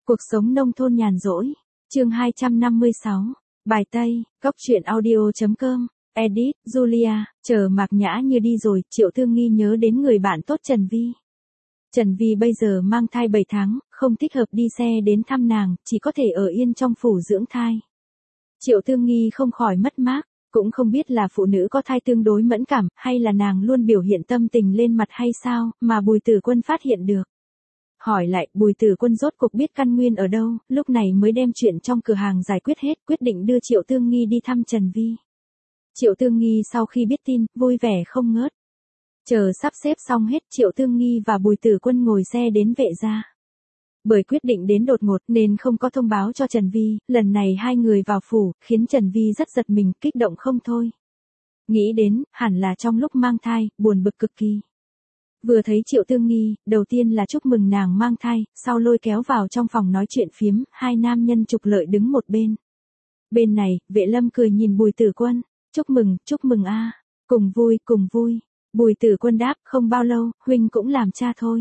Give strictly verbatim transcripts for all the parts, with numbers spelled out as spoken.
Cuộc sống nông thôn nhàn rỗi. Chương hai trăm năm mươi sáu. Bài Tây, góc truyện audio chấm com. Edit, Julia, chờ Mạc Nhã Như đi rồi, Triệu Thương Nghi nhớ đến người bạn tốt Trần Vi. Trần Vi bây giờ mang thai bảy tháng, không thích hợp đi xe đến thăm nàng, chỉ có thể ở yên trong phủ dưỡng thai. Triệu Thương Nghi không khỏi mất mát, cũng không biết là phụ nữ có thai tương đối mẫn cảm, hay là nàng luôn biểu hiện tâm tình lên mặt hay sao, mà Bùi Tử Quân phát hiện được. Hỏi lại, Bùi Tử Quân rốt cuộc biết căn nguyên ở đâu, lúc này mới đem chuyện trong cửa hàng giải quyết hết, quyết định đưa Triệu Thương Nghi đi thăm Trần Vi. Triệu Thương Nghi sau khi biết tin, vui vẻ không ngớt. Chờ sắp xếp xong hết, Triệu Thương Nghi và Bùi Tử Quân ngồi xe đến Vệ gia. Bởi quyết định đến đột ngột nên không có thông báo cho Trần Vi, lần này hai người vào phủ, khiến Trần Vi rất giật mình, kích động không thôi. Nghĩ đến, hẳn là trong lúc mang thai, buồn bực cực kỳ. Vừa thấy Triệu Thương Nghi, đầu tiên là chúc mừng nàng mang thai, sau lôi kéo vào trong phòng nói chuyện phiếm, hai nam nhân trục lợi đứng một bên. Bên này, Vệ Lâm cười nhìn Bùi Tử Quân, chúc mừng, chúc mừng a, cùng vui, cùng vui. Bùi Tử Quân đáp, không bao lâu, huynh cũng làm cha thôi.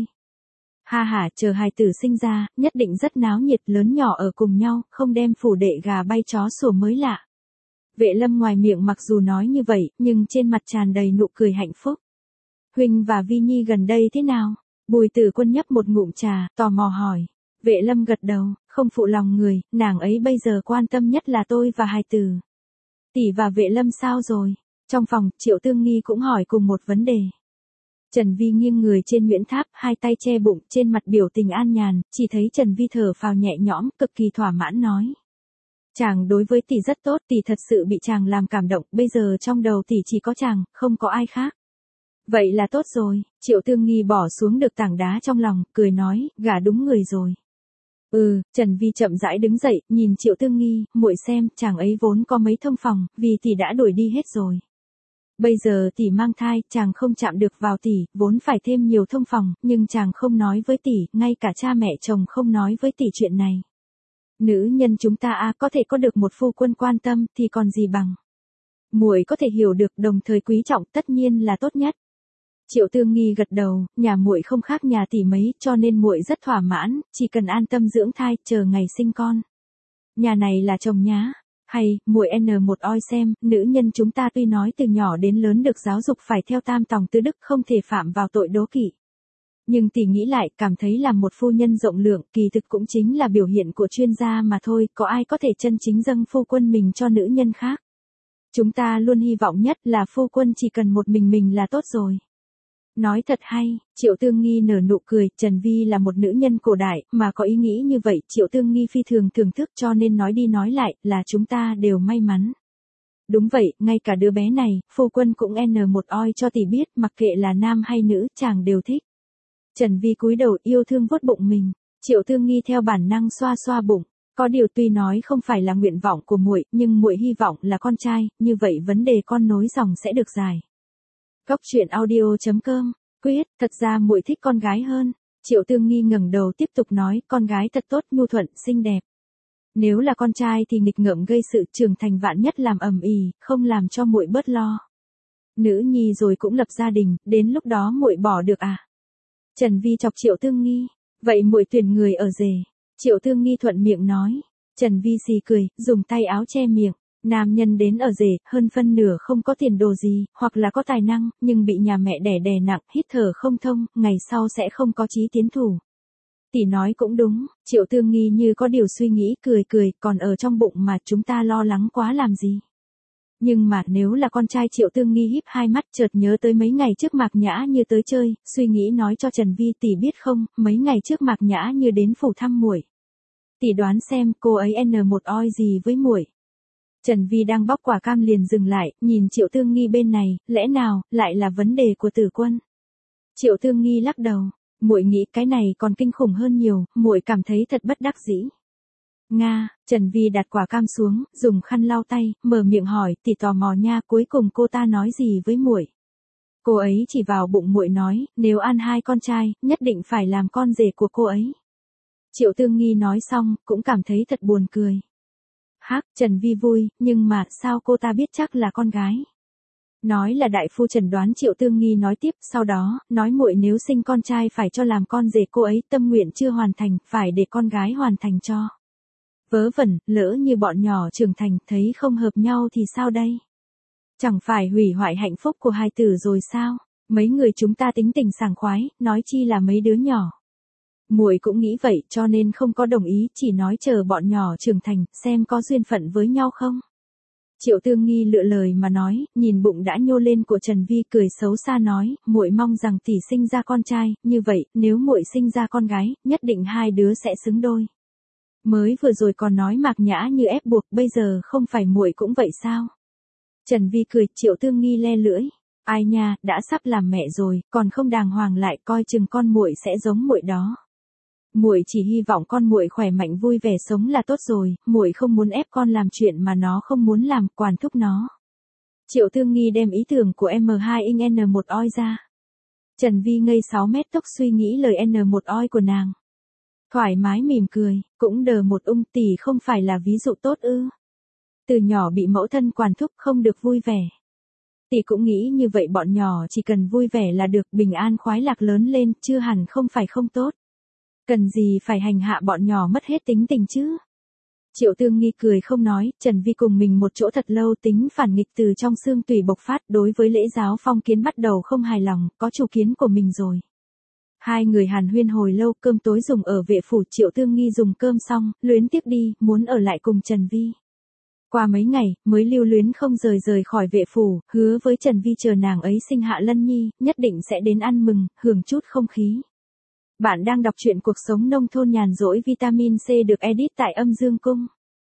Ha ha, chờ hài tử sinh ra, nhất định rất náo nhiệt, lớn nhỏ ở cùng nhau, không đem phủ đệ gà bay chó sủa mới lạ. Vệ Lâm ngoài miệng mặc dù nói như vậy, nhưng trên mặt tràn đầy nụ cười hạnh phúc. Huynh và Vi Nhi gần đây thế nào? Bùi Tử Quân nhấp một ngụm trà, tò mò hỏi. Vệ Lâm gật đầu, không phụ lòng người, nàng ấy bây giờ quan tâm nhất là tôi và hài tử. Tỷ và Vệ Lâm sao rồi? Trong phòng, Triệu Thương Nghi cũng hỏi cùng một vấn đề. Trần Vi nghiêng người trên Nguyễn Tháp, hai tay che bụng, trên mặt biểu tình an nhàn, chỉ thấy Trần Vi thở phào nhẹ nhõm, cực kỳ thỏa mãn nói. Chàng đối với tỷ rất tốt, tỷ thật sự bị chàng làm cảm động, bây giờ trong đầu tỷ chỉ có chàng, không có ai khác. Vậy là tốt rồi, Triệu Thương Nghi bỏ xuống được tảng đá trong lòng, cười nói, gả đúng người rồi. Ừ, Trần Vi chậm rãi đứng dậy, nhìn Triệu Thương Nghi, muội xem, chàng ấy vốn có mấy thông phòng, vì tỷ đã đuổi đi hết rồi. Bây giờ tỷ mang thai, chàng không chạm được vào tỷ, vốn phải thêm nhiều thông phòng, nhưng chàng không nói với tỷ, ngay cả cha mẹ chồng không nói với tỷ chuyện này. Nữ nhân chúng ta a có thể có được một phu quân quan tâm, thì còn gì bằng. Muội có thể hiểu được, đồng thời quý trọng, tất nhiên là tốt nhất. Triệu Thương Nghi gật đầu, nhà muội không khác nhà tỷ mấy, cho nên muội rất thỏa mãn, chỉ cần an tâm dưỡng thai, chờ ngày sinh con. Nhà này là chồng nhá. Hay, muội N một oi xem, nữ nhân chúng ta tuy nói từ nhỏ đến lớn được giáo dục phải theo tam tòng tứ đức, không thể phạm vào tội đố kỵ. Nhưng tỷ nghĩ lại, cảm thấy là một phu nhân rộng lượng, kỳ thực cũng chính là biểu hiện của chuyên gia mà thôi, có ai có thể chân chính dâng phu quân mình cho nữ nhân khác. Chúng ta luôn hy vọng nhất là phu quân chỉ cần một mình mình là tốt rồi. Nói thật hay, Triệu Thương Nghi nở nụ cười, Trần Vi là một nữ nhân cổ đại, mà có ý nghĩ như vậy, Triệu Thương Nghi phi thường thưởng thức cho nên nói đi nói lại, là chúng ta đều may mắn. Đúng vậy, ngay cả đứa bé này, phu quân cũng N một oi cho tỷ biết, mặc kệ là nam hay nữ, chàng đều thích. Trần Vi cúi đầu yêu thương vuốt bụng mình, Triệu Thương Nghi theo bản năng xoa xoa bụng, có điều tuy nói không phải là nguyện vọng của muội, nhưng muội hy vọng là con trai, như vậy vấn đề con nối dòng sẽ được giải. Góc truyện audio chấm com, quyết, thật ra muội thích con gái hơn. Triệu Thương Nghi ngẩng đầu tiếp tục nói, con gái thật tốt, nhu thuận, xinh đẹp. Nếu là con trai thì nghịch ngợm gây sự, trưởng thành vạn nhất làm ầm ĩ, không làm cho muội bớt lo. Nữ nhi rồi cũng lập gia đình, đến lúc đó muội bỏ được à? Trần Vi chọc Triệu Thương Nghi, vậy muội tuyển người ở rể. Triệu Thương Nghi thuận miệng nói. Trần Vi xì cười, dùng tay áo che miệng. Nam nhân đến ở rể, hơn phân nửa không có tiền đồ gì, hoặc là có tài năng, nhưng bị nhà mẹ đẻ đè nặng, hít thở không thông, ngày sau sẽ không có chí tiến thủ. Tỷ nói cũng đúng, Triệu Thương Nghi như có điều suy nghĩ, cười cười, còn ở trong bụng mà chúng ta lo lắng quá làm gì. Nhưng mà nếu là con trai, Triệu Thương Nghi híp hai mắt, chợt nhớ tới mấy ngày trước Mạc Nhã Như tới chơi, suy nghĩ nói cho Trần Vi, tỷ biết không, mấy ngày trước Mạc Nhã Như đến phủ thăm muội. Tỷ đoán xem cô ấy N một oi gì với muội. Trần Vi đang bóc quả cam liền dừng lại, nhìn Triệu Thương Nghi bên này, lẽ nào, lại là vấn đề của Tử Quân. Triệu Thương Nghi lắc đầu, muội nghĩ cái này còn kinh khủng hơn nhiều, muội cảm thấy thật bất đắc dĩ. Nga, Trần Vi đặt quả cam xuống, dùng khăn lau tay, mở miệng hỏi, tỷ tò mò nha, cuối cùng cô ta nói gì với muội? Cô ấy chỉ vào bụng muội nói, nếu ăn hai con trai, nhất định phải làm con rể của cô ấy. Triệu Thương Nghi nói xong, cũng cảm thấy thật buồn cười. Hắc, Trần Vi vui, nhưng mà sao cô ta biết chắc là con gái? Nói là đại phu chẩn đoán. Triệu Tương Nghi nói tiếp, sau đó, nói muội nếu sinh con trai phải cho làm con rể cô ấy, tâm nguyện chưa hoàn thành, phải để con gái hoàn thành cho. Vớ vẩn, lỡ như bọn nhỏ trưởng thành, thấy không hợp nhau thì sao đây? Chẳng phải hủy hoại hạnh phúc của hài tử rồi sao? Mấy người chúng ta tính tình sảng khoái, nói chi là mấy đứa nhỏ. Muội cũng nghĩ vậy, cho nên không có đồng ý, chỉ nói chờ bọn nhỏ trưởng thành, xem có duyên phận với nhau không. Triệu Tương Nghi lựa lời mà nói, nhìn bụng đã nhô lên của Trần Vi, cười xấu xa nói, muội mong rằng tỷ sinh ra con trai, như vậy, nếu muội sinh ra con gái, nhất định hai đứa sẽ xứng đôi. Mới vừa rồi còn nói Mạc Nhã như ép buộc, bây giờ không phải muội cũng vậy sao? Trần Vi cười. Triệu Tương Nghi le lưỡi, ai nha, đã sắp làm mẹ rồi, còn không đàng hoàng lại, coi chừng con muội sẽ giống muội đó. Muội chỉ hy vọng con muội khỏe mạnh vui vẻ sống là tốt rồi, muội không muốn ép con làm chuyện mà nó không muốn làm, quản thúc nó. Triệu Tương Nghi đem ý tưởng của em hai inch N một oi ra. Trần Vi ngây sáu mét tóc suy nghĩ lời N một oi của nàng. Thoải mái mỉm cười, cũng đờ một ung, tỷ không phải là ví dụ tốt ư? Từ nhỏ bị mẫu thân quản thúc không được vui vẻ. Tỷ cũng nghĩ như vậy, bọn nhỏ chỉ cần vui vẻ là được, bình an khoái lạc lớn lên, chưa hẳn không phải không tốt. Cần gì phải hành hạ bọn nhỏ mất hết tính tình chứ? Triệu Tương Nghi cười không nói. Trần Vi cùng mình một chỗ thật lâu, tính phản nghịch từ trong xương tủy bộc phát, đối với lễ giáo phong kiến bắt đầu không hài lòng, có chủ kiến của mình rồi. Hai người hàn huyên hồi lâu, cơm tối dùng ở vệ phủ. Triệu Tương Nghi dùng cơm xong, luyến tiếc đi, muốn ở lại cùng Trần Vi. Qua mấy ngày, mới lưu luyến không rời rời khỏi vệ phủ, hứa với Trần Vi chờ nàng ấy sinh hạ Lân Nhi, nhất định sẽ đến ăn mừng, hưởng chút không khí. Bạn đang đọc truyện cuộc sống nông thôn nhàn rỗi vitamin C được edit tại Âm Dương Cung.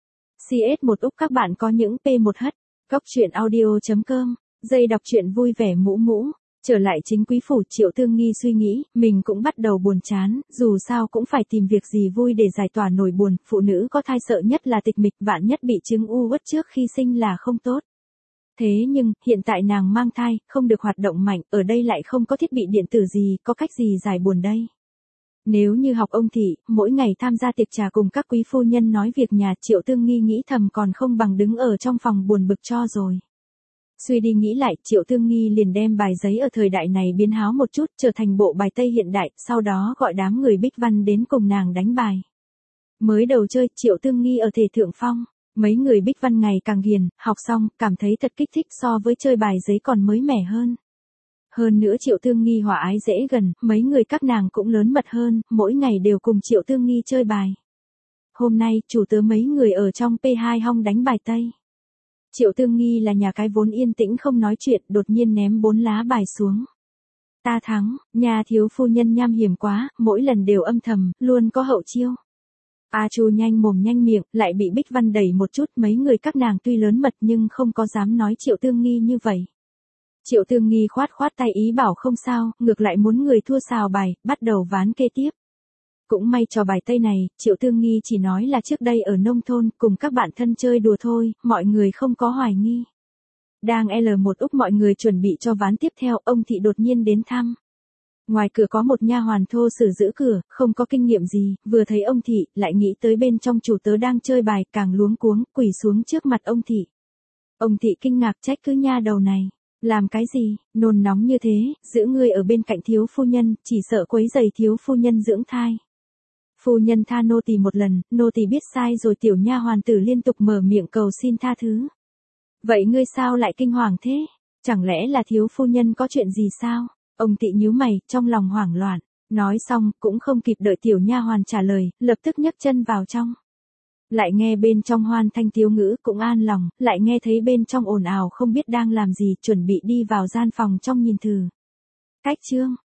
xê ét một Úc các bạn có những P một H. Góc truyện audio chấm com. Dây đọc truyện vui vẻ mũ mũ. Trở lại chính quý phủ. Triệu Tương Nghi suy nghĩ, mình cũng bắt đầu buồn chán, dù sao cũng phải tìm việc gì vui để giải tỏa nỗi buồn. Phụ nữ có thai sợ nhất là tịch mịch, vạn nhất bị chứng u uất trước khi sinh là không tốt. Thế nhưng, hiện tại nàng mang thai, không được hoạt động mạnh, ở đây lại không có thiết bị điện tử gì, có cách gì giải buồn đây? Nếu như học ông thị, mỗi ngày tham gia tiệc trà cùng các quý phu nhân nói việc nhà, Triệu Tương Nghi nghĩ thầm còn không bằng đứng ở trong phòng buồn bực cho rồi. Suy đi nghĩ lại, Triệu Tương Nghi liền đem bài giấy ở thời đại này biến háo một chút, trở thành bộ bài Tây hiện đại, sau đó gọi đám người Bích Văn đến cùng nàng đánh bài. Mới đầu chơi, Triệu Tương Nghi ở thể thượng phong, mấy người Bích Văn ngày càng ghiền, học xong, cảm thấy thật kích thích, so với chơi bài giấy còn mới mẻ hơn. Hơn nữa Triệu Tương Nghi hòa ái dễ gần, mấy người các nàng cũng lớn mật hơn, mỗi ngày đều cùng Triệu Tương Nghi chơi bài. Hôm nay, chủ tớ mấy người ở trong P hai hong đánh bài Tây. Triệu Tương Nghi là nhà cái vốn yên tĩnh không nói chuyện, đột nhiên ném bốn lá bài xuống. Ta thắng, nhà thiếu phu nhân nham hiểm quá, mỗi lần đều âm thầm, luôn có hậu chiêu. A Chu nhanh mồm nhanh miệng, lại bị Bích Văn đẩy một chút, mấy người các nàng tuy lớn mật nhưng không có dám nói Triệu Tương Nghi như vậy. Triệu Tương Nghi khoát khoát tay ý bảo không sao, ngược lại muốn người thua xào bài, bắt đầu ván kế tiếp. Cũng may trò bài Tây này, Triệu Tương Nghi chỉ nói là trước đây ở nông thôn, cùng các bạn thân chơi đùa thôi, mọi người không có hoài nghi. Đang L một Úc mọi người chuẩn bị cho ván tiếp theo, ông thị đột nhiên đến thăm. Ngoài cửa có một nha hoàn thô sử giữ cửa, không có kinh nghiệm gì, vừa thấy ông thị, lại nghĩ tới bên trong chủ tớ đang chơi bài, càng luống cuống, quỳ xuống trước mặt ông thị. Ông thị kinh ngạc trách cứ nha đầu này. Làm cái gì, nôn nóng như thế, giữ ngươi ở bên cạnh thiếu phu nhân, chỉ sợ quấy rầy thiếu phu nhân dưỡng thai. Phu nhân tha nô tỳ một lần, nô tỳ biết sai rồi. Tiểu nha hoàn tử liên tục mở miệng cầu xin tha thứ. Vậy ngươi sao lại kinh hoàng thế? Chẳng lẽ là thiếu phu nhân có chuyện gì sao? Ông thị nhíu mày, trong lòng hoảng loạn. Nói xong, cũng không kịp đợi tiểu nha hoàn trả lời, lập tức nhấc chân vào trong. Lại nghe bên trong hoan thanh tiếu ngữ, cũng an lòng, lại nghe thấy bên trong ồn ào không biết đang làm gì, chuẩn bị đi vào gian phòng trong nhìn thử. Cách chương,